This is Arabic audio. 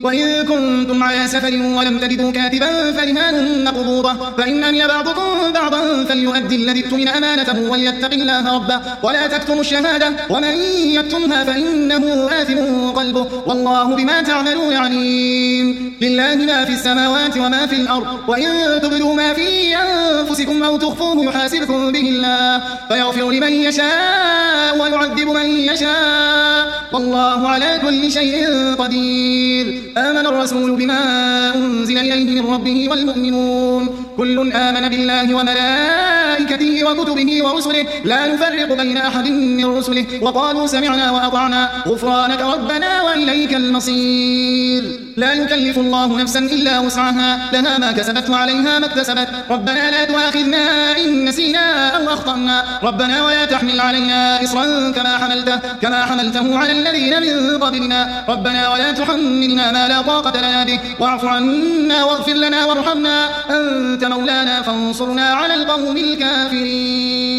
وإن كنتم على سفر ولم تجدوا كاتبا فرهان مقبوضة فإن أمن بعضكم بعضا فليؤدي الذي اؤتمن أمانته وليتق الله ربه ولا تكتموا الشهادة ومن يكتمها فإنه آثم قلبه والله بما تعملون عليم. لله ما في السماوات وما في الأرض وإن تبدوا ما في أنفسكم أو تخفوه يحاسبكم به الله فيغفر لمن يشاء ويعذب من يشاء والله على كل شيء قدير. آمن الرسول بما أنزل إليه من ربه والمؤمنون كل آمن بالله وملائكته وكتبه ورسله لا نفرق بين أحد من رسله وقالوا سمعنا وأطعنا غفرانك ربنا وإليك المصير. لا يكلف الله نفسا إلا وسعها لها ما كسبت وعليها ما اكتسبت ربنا لا تؤاخذنا إن نسينا أو أخطأنا ربنا ولا تحمل علينا إصرا كما حملته على الذين من قبلنا ربنا ولا تحملنا ما لا طاقة لنا به واعف عنا واغفر لنا وارحمنا أنت مولانا فانصرنا على القوم الكافرين.